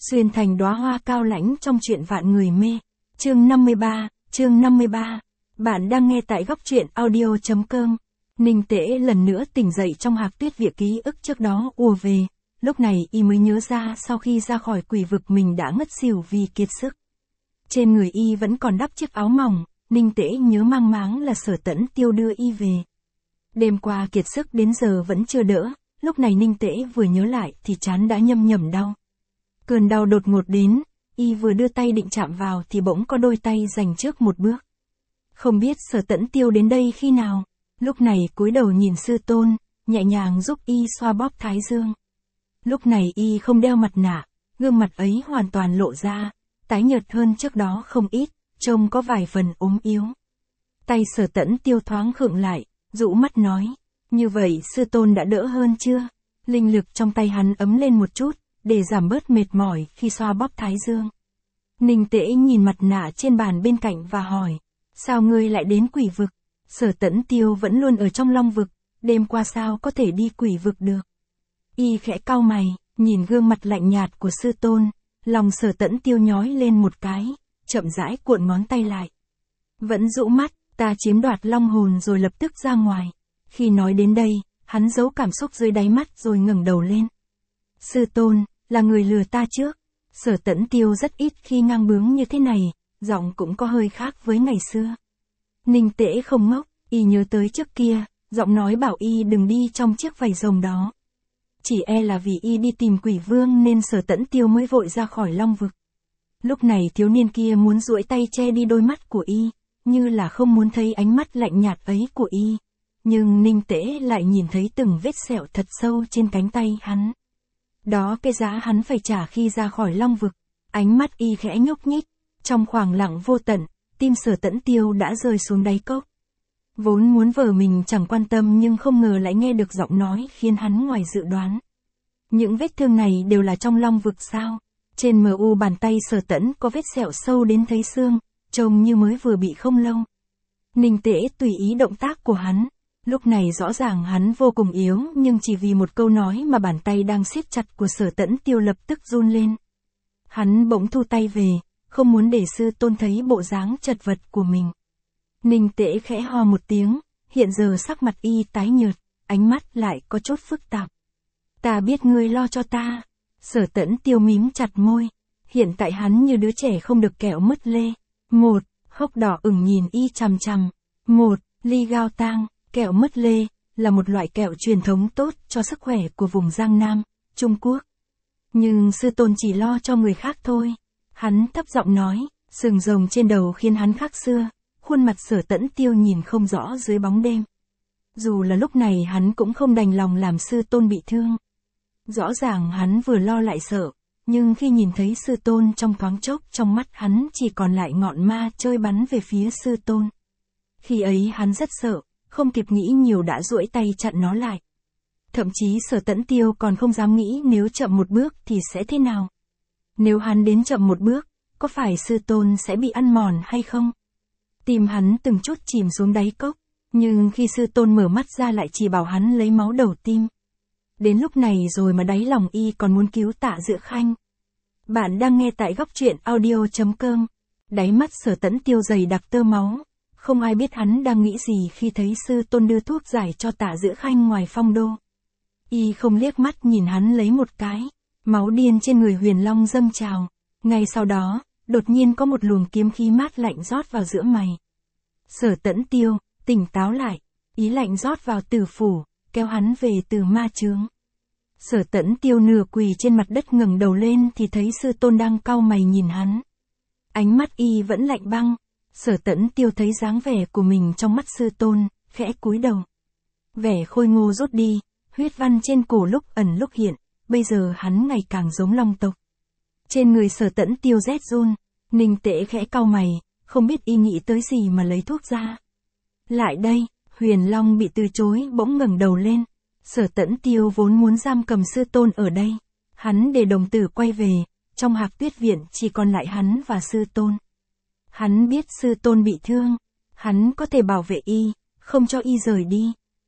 Xuyên thành đóa hoa cao lãnh trong truyện vạn người mê. Chương 53. Bạn đang nghe tại góc truyện audio.com. Ninh Tễ lần nữa tỉnh dậy trong Hạc Tuyết Viện ký ức trước đó ùa về. Lúc này y mới nhớ ra sau khi ra khỏi quỷ vực mình đã ngất xỉu vì kiệt sức. Trên người y vẫn còn đắp chiếc áo mỏng, Ninh Tễ nhớ mang máng là Sở Tẫn Tiêu đưa y về. Đêm qua kiệt sức đến giờ vẫn chưa đỡ, lúc này Ninh Tễ vừa nhớ lại thì trán đã nhâm nhẩm đau. Cơn đau đột ngột đến, y vừa đưa tay định chạm vào thì bỗng có đôi tay giành trước một bước. Không biết Sở Tẫn Tiêu đến đây khi nào, lúc này cúi đầu nhìn sư tôn, nhẹ nhàng giúp y xoa bóp thái dương. Lúc này y không đeo mặt nạ, gương mặt ấy hoàn toàn lộ ra, tái nhợt hơn trước đó không ít, trông có vài phần ốm yếu. Tay Sở Tẫn Tiêu thoáng khựng lại, rũ mắt nói, như vậy sư tôn đã đỡ hơn chưa? Linh lực trong tay hắn ấm lên một chút, để giảm bớt mệt mỏi khi xoa bóp thái dương. Ninh Tễ nhìn mặt nạ trên bàn bên cạnh và hỏi, sao ngươi lại đến quỷ vực? Sở Tẫn Tiêu vẫn luôn ở trong long vực, đêm qua sao có thể đi quỷ vực được? Y khẽ cau mày, nhìn gương mặt lạnh nhạt của sư tôn, lòng Sở Tẫn Tiêu nhói lên một cái, chậm rãi cuộn ngón tay lại. Vẫn rũ mắt, ta chiếm đoạt long hồn rồi lập tức ra ngoài. Khi nói đến đây, hắn giấu cảm xúc dưới đáy mắt rồi ngẩng đầu lên. Sư tôn, là người lừa ta trước. Sở Tẫn Tiêu rất ít khi ngang bướng như thế này, giọng cũng có hơi khác với ngày xưa. Ninh Tễ không ngốc, y nhớ tới trước kia, giọng nói bảo y đừng đi trong chiếc vảy rồng đó. Chỉ e là vì y đi tìm quỷ vương nên Sở Tẫn Tiêu mới vội ra khỏi long vực. Lúc này thiếu niên kia muốn duỗi tay che đi đôi mắt của y, như là không muốn thấy ánh mắt lạnh nhạt ấy của y. Nhưng Ninh Tễ lại nhìn thấy từng vết sẹo thật sâu trên cánh tay hắn. Đó cái giá hắn phải trả khi ra khỏi long vực. Ánh mắt y khẽ nhúc nhích, trong khoảng lặng vô tận, tim Sở Tẫn Tiêu đã rơi xuống đáy cốc. Vốn muốn vờ mình chẳng quan tâm nhưng không ngờ lại nghe được giọng nói khiến hắn ngoài dự đoán. Những vết thương này đều là trong long vực sao? Trên mu bàn tay Sở Tẫn có vết sẹo sâu đến thấy xương, trông như mới vừa bị không lâu. Ninh Tễ tùy ý động tác của hắn. Lúc này rõ ràng hắn vô cùng yếu nhưng chỉ vì một câu nói mà bàn tay đang siết chặt của Sở Tẫn Tiêu lập tức run lên. Hắn bỗng thu tay về, không muốn để sư tôn thấy bộ dáng chật vật của mình. Ninh Tễ khẽ ho một tiếng, hiện giờ sắc mặt y tái nhợt, ánh mắt lại có chút phức tạp. Ta biết ngươi lo cho ta. Sở Tẫn Tiêu mím chặt môi. Hiện tại hắn như đứa trẻ không được kẹo mứt lê. Một, hốc đỏ ửng nhìn y chằm chằm. Một, ly gao tang. Kẹo mứt lê, là một loại kẹo truyền thống tốt cho sức khỏe của vùng Giang Nam, Trung Quốc. Nhưng sư tôn chỉ lo cho người khác thôi. Hắn thấp giọng nói, sừng rồng trên đầu khiến hắn khác xưa, khuôn mặt Sở Tẫn Tiêu nhìn không rõ dưới bóng đêm. Dù là lúc này hắn cũng không đành lòng làm sư tôn bị thương. Rõ ràng hắn vừa lo lại sợ, nhưng khi nhìn thấy sư tôn trong thoáng chốc trong mắt hắn chỉ còn lại ngọn ma chơi bắn về phía sư tôn. Khi ấy hắn rất sợ. Không kịp nghĩ nhiều đã duỗi tay chặn nó lại. Thậm chí Sở Tẫn Tiêu còn không dám nghĩ nếu chậm một bước thì sẽ thế nào. Nếu hắn đến chậm một bước, có phải sư tôn sẽ bị ăn mòn hay không? Tim hắn từng chút chìm xuống đáy cốc, nhưng khi sư tôn mở mắt ra lại chỉ bảo hắn lấy máu đầu tim. Đến lúc này rồi mà đáy lòng y còn muốn cứu Tạ Dự Khanh. Bạn đang nghe tại góc truyện audio.com. Đáy mắt Sở Tẫn Tiêu dày đặc tơ máu. Không ai biết hắn đang nghĩ gì khi thấy sư tôn đưa thuốc giải cho Tạ Dự Khanh ngoài phong đô. Y không liếc mắt nhìn hắn lấy một cái. Máu điên trên người Huyền Long dâng trào. Ngay sau đó, đột nhiên có một luồng kiếm khí mát lạnh rót vào giữa mày. Sở Tẫn Tiêu, tỉnh táo lại. Ý lạnh rót vào tử phủ, kéo hắn về từ ma chướng. Sở Tẫn Tiêu nửa quỳ trên mặt đất ngẩng đầu lên thì thấy sư tôn đang cau mày nhìn hắn. Ánh mắt y vẫn lạnh băng. Sở Tẫn Tiêu thấy dáng vẻ của mình trong mắt sư tôn, khẽ cúi đầu. Vẻ khôi ngô rút đi, huyết văn trên cổ lúc ẩn lúc hiện, bây giờ hắn ngày càng giống long tộc. Trên người Sở Tẫn Tiêu rét run, Ninh Tễ khẽ cau mày, không biết y nghĩ tới gì mà lấy thuốc ra. Lại đây, Huyền Long bị từ chối bỗng ngẩng đầu lên. Sở Tẫn Tiêu vốn muốn giam cầm sư tôn ở đây. Hắn để đồng tử quay về, trong Hạc Tuyết Viện chỉ còn lại hắn và sư tôn. Hắn biết sư tôn bị thương, hắn có thể bảo vệ y, không cho y rời đi.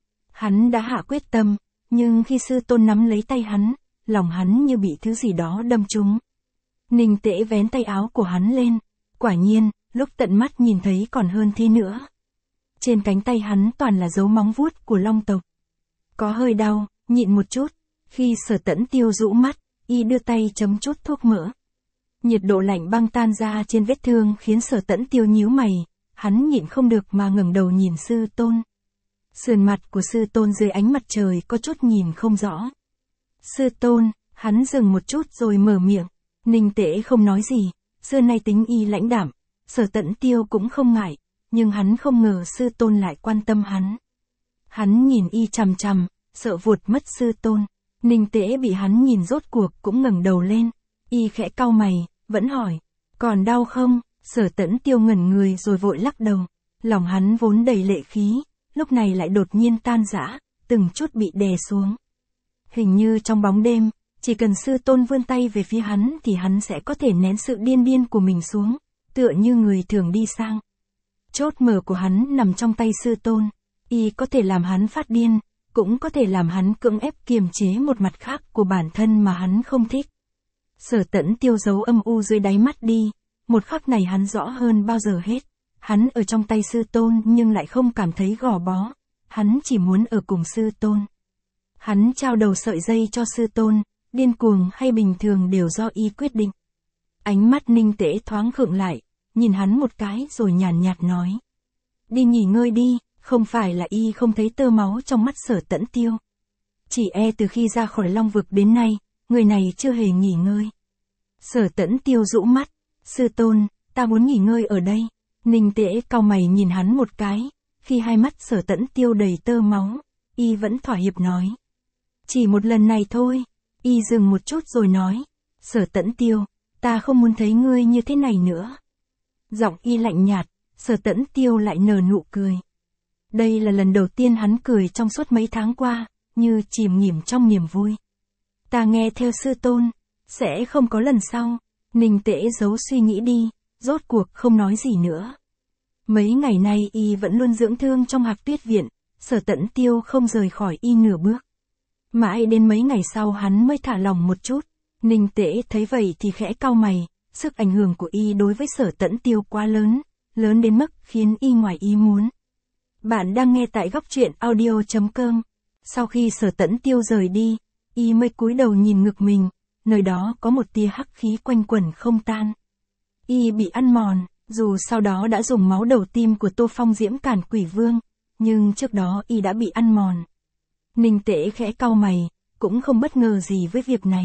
Hắn đã hạ quyết tâm, nhưng khi sư tôn nắm lấy tay hắn, lòng hắn như bị thứ gì đó đâm trúng. Ninh Tễ vén tay áo của hắn lên. Quả nhiên, lúc tận mắt nhìn thấy còn hơn thế nữa. Trên cánh tay hắn toàn là dấu móng vuốt của long tộc. Có hơi đau, nhịn một chút. Khi Sở Tẫn Tiêu rũ mắt, y đưa tay chấm chút thuốc mỡ. Nhiệt độ lạnh băng tan ra trên vết thương khiến Sở Tẫn Tiêu nhíu mày. Hắn nhịn không được mà ngẩng đầu nhìn sư tôn. Sườn mặt của sư tôn dưới ánh mặt trời có chút nhìn không rõ. Sư tôn, hắn dừng một chút rồi mở miệng. Ninh Tễ không nói gì, xưa nay tính y lãnh đạm, Sở Tẫn Tiêu cũng không ngại, nhưng hắn không ngờ sư tôn lại quan tâm hắn. Hắn nhìn y chằm chằm, sợ vụt mất sư tôn. Ninh Tễ bị hắn nhìn rốt cuộc cũng ngẩng đầu lên, y khẽ cau mày, vẫn hỏi, còn đau không? Sở Tẫn Tiêu ngẩn người rồi vội lắc đầu, lòng hắn vốn đầy lệ khí, lúc này lại đột nhiên tan rã, từng chút bị đè xuống. Hình như trong bóng đêm, chỉ cần sư tôn vươn tay về phía hắn thì hắn sẽ có thể nén sự điên của mình xuống, tựa như người thường đi sang. Chốt mở của hắn nằm trong tay sư tôn, y có thể làm hắn phát điên, cũng có thể làm hắn cưỡng ép kiềm chế một mặt khác của bản thân mà hắn không thích. Sở Tẫn Tiêu giấu âm u dưới đáy mắt đi, một khắc này hắn rõ hơn bao giờ hết. Hắn ở trong tay sư tôn nhưng lại không cảm thấy gò bó, hắn chỉ muốn ở cùng sư tôn. Hắn trao đầu sợi dây cho sư tôn, điên cuồng hay bình thường đều do y quyết định. Ánh mắt Ninh Tễ thoáng khựng lại, nhìn hắn một cái rồi nhàn nhạt nói. Đi nghỉ ngơi đi, không phải là y không thấy tơ máu trong mắt Sở Tẫn Tiêu. Chỉ từ khi ra khỏi Long Vực đến nay, người này chưa hề nghỉ ngơi. Sở Tẫn Tiêu rũ mắt, sư tôn, ta muốn nghỉ ngơi ở đây. Ninh Tễ cau mày nhìn hắn một cái, khi hai mắt Sở Tẫn Tiêu đầy tơ máu, y vẫn thỏa hiệp nói. Chỉ một lần này thôi. Y dừng một chút rồi nói, Sở Tẫn Tiêu, ta không muốn thấy ngươi như thế này nữa. Giọng y lạnh nhạt, Sở Tẫn Tiêu lại nở nụ cười. Đây là lần đầu tiên hắn cười trong suốt mấy tháng qua, như chìm nghỉm trong niềm vui. Ta nghe theo sư tôn, sẽ không có lần sau. Ninh Tễ giấu suy nghĩ đi, rốt cuộc không nói gì nữa. Mấy ngày nay y vẫn luôn dưỡng thương trong Hạc Tuyết Viện, Sở Tẫn Tiêu không rời khỏi y nửa bước. Mãi đến mấy ngày sau hắn mới thả lòng một chút. Ninh Tễ thấy vậy thì khẽ cau mày, sức ảnh hưởng của y đối với Sở Tẫn Tiêu quá lớn, lớn đến mức khiến y ngoài ý muốn. Bạn đang nghe tại góc truyện audio.com. Sau khi Sở Tẫn Tiêu rời đi, y mới cúi đầu nhìn ngực mình, nơi đó có một tia hắc khí quanh quẩn không tan. Y bị ăn mòn, dù sau đó đã dùng máu đầu tim của Tô Phong Diễm cản Quỷ Vương, nhưng trước đó y đã bị ăn mòn. Ninh Tễ khẽ cau mày, cũng không bất ngờ gì với việc này.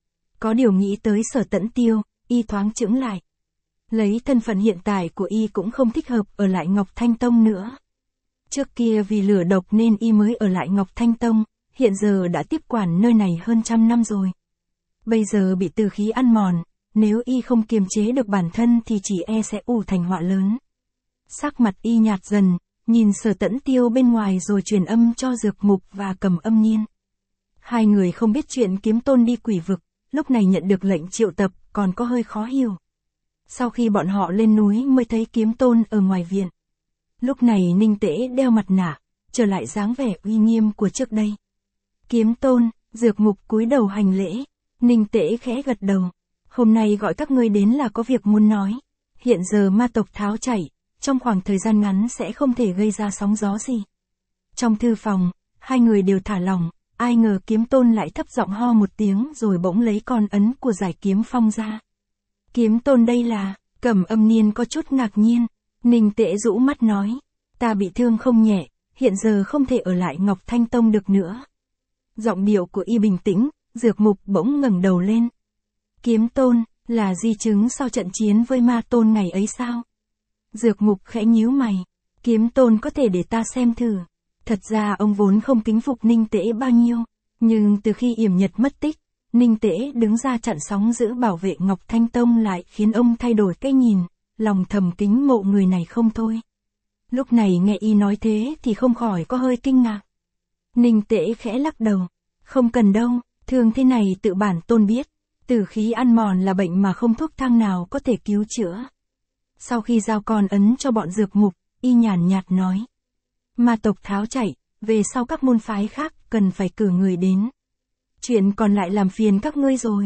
Có điều nghĩ tới Sở Tẫn Tiêu, y thoáng chững lại. Lấy thân phận hiện tại của y cũng không thích hợp ở lại Ngọc Thanh Tông nữa. Trước kia vì lửa độc nên y mới ở lại Ngọc Thanh Tông, hiện giờ đã tiếp quản nơi này hơn 100 năm rồi. Bây giờ bị tử khí ăn mòn, nếu y không kiềm chế được bản thân thì chỉ sẽ ủ thành họa lớn. Sắc mặt y nhạt dần, nhìn Sở Tẫn Tiêu bên ngoài rồi truyền âm cho Dược Mục và Cầm Âm Nhiên. Hai người không biết chuyện Kiếm Tôn đi Quỷ Vực, lúc này nhận được lệnh triệu tập còn có hơi khó hiểu. Sau khi bọn họ lên núi mới thấy Kiếm Tôn ở ngoài viện. Lúc này Ninh Tễ đeo mặt nạ, trở lại dáng vẻ uy nghiêm của trước đây. Kiếm Tôn, Dược Mục cúi đầu hành lễ. Ninh Tễ khẽ gật đầu. Hôm nay gọi các ngươi đến là có việc muốn nói. Hiện giờ ma tộc tháo chạy, trong khoảng thời gian ngắn sẽ không thể gây ra sóng gió gì. Trong thư phòng, hai người đều thả lỏng, ai ngờ Kiếm Tôn lại thấp giọng ho một tiếng rồi bỗng lấy con ấn của Giải Kiếm Phong ra. Kiếm Tôn đây là, Cẩm Âm Niên có chút ngạc nhiên. Ninh Tễ rũ mắt nói, ta bị thương không nhẹ, hiện giờ không thể ở lại Ngọc Thanh Tông được nữa. Giọng điệu của y bình tĩnh, Dược Mục bỗng ngẩng đầu lên. Kiếm Tôn, là di chứng sau trận chiến với Ma Tôn ngày ấy sao? Dược Mục khẽ nhíu mày. Kiếm Tôn có thể để ta xem thử. Thật ra ông vốn không kính phục Ninh Tễ bao nhiêu, nhưng từ khi Yểm Nhật mất tích, Ninh Tễ đứng ra chặn sóng giữ bảo vệ Ngọc Thanh Tông lại khiến ông thay đổi cái nhìn, lòng thầm kính mộ người này không thôi. Lúc này nghe y nói thế thì không khỏi có hơi kinh ngạc. Ninh Tễ khẽ lắc đầu. Không cần đâu, thương thế này tự bản tôn biết. Tử khí ăn mòn là bệnh mà không thuốc thang nào có thể cứu chữa. Sau khi giao con ấn cho bọn Dược Mục, y nhàn nhạt nói. Ma tộc tháo chạy, về sau các môn phái khác cần phải cử người đến. Chuyện còn lại làm phiền các ngươi rồi.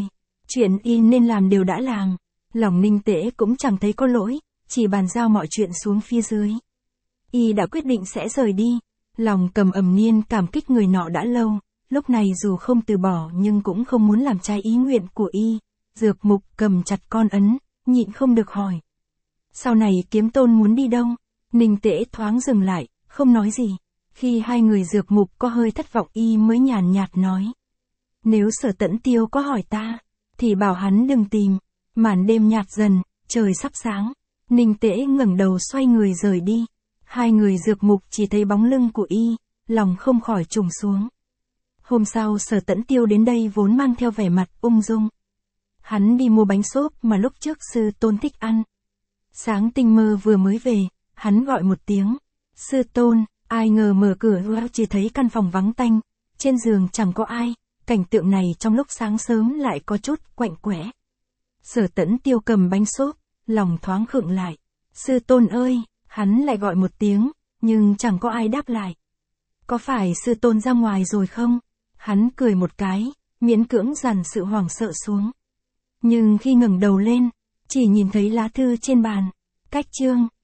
Chuyện y nên làm đều đã làm. Lòng Ninh Tễ cũng chẳng thấy có lỗi, chỉ bàn giao mọi chuyện xuống phía dưới. Y đã quyết định sẽ rời đi. Lòng Cầm Ẩm Niên cảm kích người nọ đã lâu, lúc này dù không từ bỏ nhưng cũng không muốn làm trái ý nguyện của y. Dược Mục cầm chặt con ấn, nhịn không được hỏi. Sau này Kiếm Tôn muốn đi đâu? Ninh Tễ thoáng dừng lại, không nói gì. Khi hai người Dược Mục có hơi thất vọng y mới nhàn nhạt nói. Nếu Sở Tẫn Tiêu có hỏi ta, thì bảo hắn đừng tìm. Màn đêm nhạt dần, trời sắp sáng. Ninh Tễ ngẩng đầu xoay người rời đi. Hai người Dược Mục chỉ thấy bóng lưng của y, lòng không khỏi trùng xuống. Hôm sau Sở Tẫn Tiêu đến đây vốn mang theo vẻ mặt ung dung. Hắn đi mua bánh xốp mà lúc trước sư tôn thích ăn. Sáng tinh mơ vừa mới về, hắn gọi một tiếng. Sư tôn, ai ngờ mở cửa ra chỉ thấy căn phòng vắng tanh, trên giường chẳng có ai. Cảnh tượng này trong lúc sáng sớm lại có chút quạnh quẽ. Sở Tẫn Tiêu cầm bánh xốp, lòng thoáng khựng lại. Sư tôn ơi, hắn lại gọi một tiếng, nhưng chẳng có ai đáp lại. Có phải sư tôn ra ngoài rồi không? Hắn cười một cái, miễn cưỡng dằn sự hoảng sợ xuống. Nhưng khi ngẩng đầu lên, chỉ nhìn thấy lá thư trên bàn. Cách chương